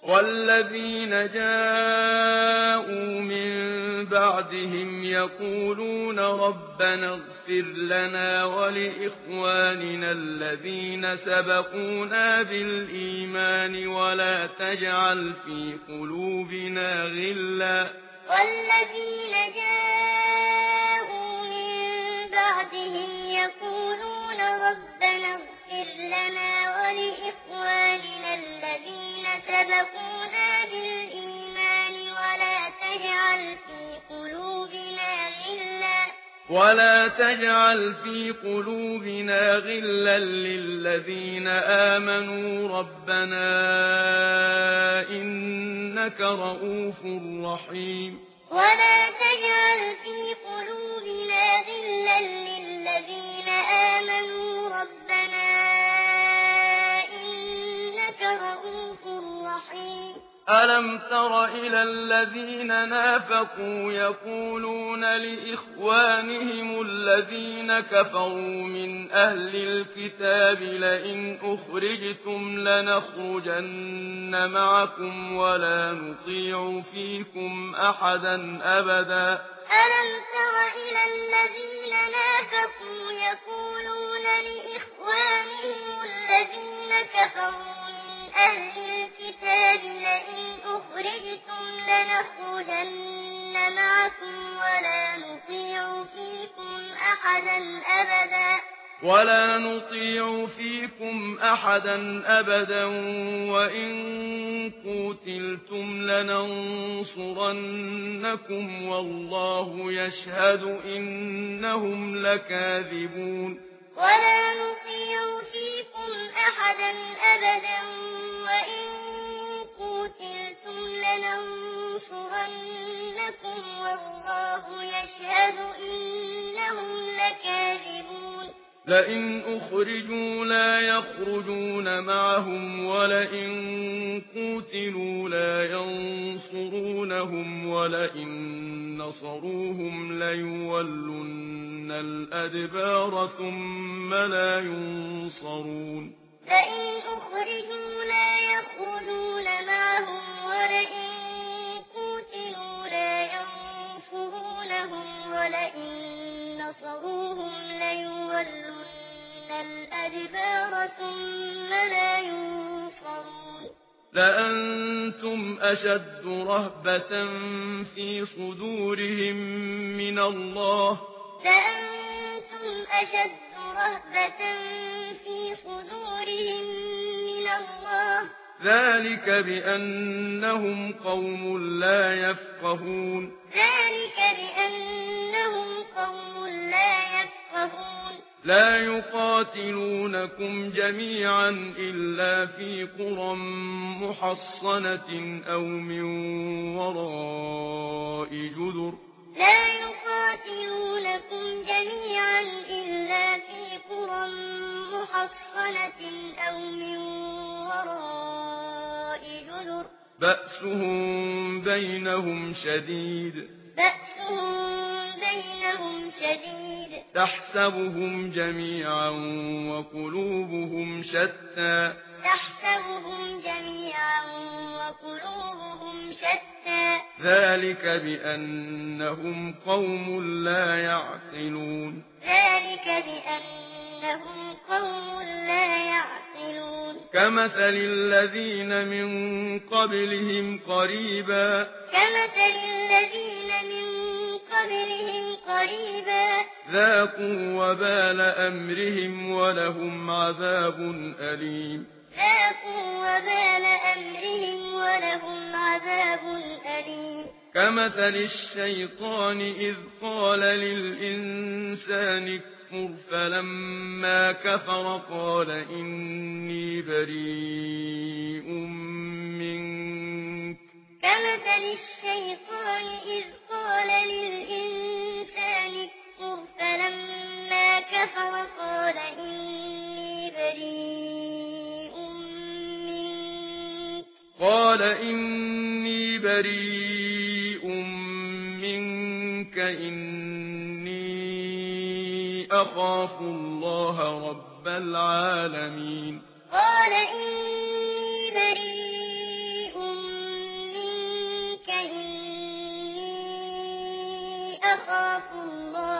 والذين جاءوا من بعدهم يقولون ربنا اغفر لنا ولإخواننا الذين سبقونا بالإيمان ولا تجعل في قلوبنا غلا والذين جاءوا من بعدهم يقولون ربنا اغفر لنا ولإخواننا الذين سبقونا بالإيمان ولا تجعل في قلوبنا غلا للذين آمنوا ربنا إنك رؤوف رحيم ولا تجعل في قلوبنا غلا للذين آمنوا ربنا إنك رؤوف رحيم ألم تر إلى الذين نافقوا يقولون لإخوانهم الذين كفروا من أهل الكتاب لئن أخرجتم لنخرجن معكم ولا نطيع فيكم أحدا أبدا ألم تر إلى الذين نافقوا يقولون لإخوانهم الذين كفروا من أهل الكتاب لئن أخرجتم لنخرجن معكم ولا نطيع فيكم أحدا أبدا وإن قتلتم لننصرنكم والله يشهد إنهم لكاذبون ولا نطيع فيكم أحدا أبدا وإن قتلتم لننصرنكم والله يشهد إنهم لكاذبون لئن أخرجوا لا يخرجون معهم ولئن قتلوا لا ينصرونهم ولئن نصروهم ليولن الأدبار ثم لا ينصرون لئن أخرجوا لا يخرجون معهم ولئن قتلوا لا ينصرونهم ولئن نصروهم ليولن الأدبار ثم لا ينصرون لأنتم أشد رهبة في صدورهم من الله لأنتم أشد رهبة في صدورهم من الله ذلك بأنهم قوم لا يفقهون لا يقاتلونكم جميعا إلا في قرى محصنة أو من وراء جدر لا يقاتلونكم جميعا إلا في قرى محصنة أو من وراء جدر بأسهم بينهم شديد تحسبهم جميعا وقلوبهم شتى ذلك بأنهم قوم لا يعقلون كمثل الذين من قبلهم قريبا ذاقوا وبال أمرهم ولهم عذاب أليم كمثل الشيطان إذ قال للإنسان اكفر فلما كفر قال إني بريء منك كمثل الشيطان إذ قال للإنسان اكفر فلما كفر قال إني بريء منك إني أخاف الله رب العالمين قال إني بريء أخاف الله